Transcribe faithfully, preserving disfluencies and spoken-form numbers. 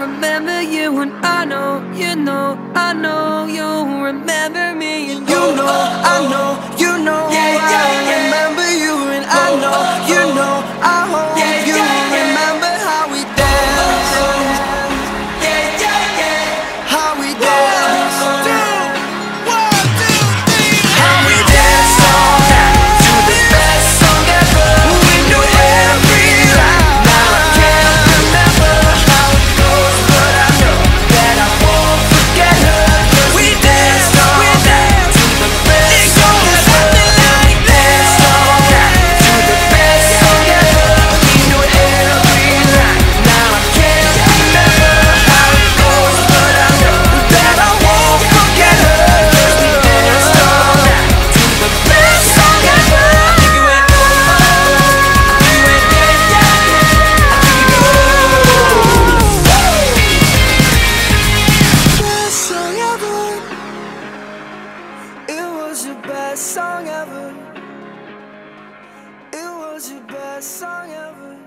remember you, and I know, you know, I know you remember me, and you know, I know, you know, I remember you, and I know, you know, I hope you remember how we danced, how we danced, one, two, three, how we danced all night to the best song ever. We knew every line. Now I can't remember how it goes, but I know that I won't forget her. 'Cause we danced all night to the best song ever. We danced all night to the best song ever. We knew every line. Now I can't remember how it goes, but I know that I won't forget her. 'Cause we danced all night to the best song ever. I think you went, oh, I think you went, yeah, yeah, yeah. I think you go. Best song ever. It was your best song ever. It was your best song ever.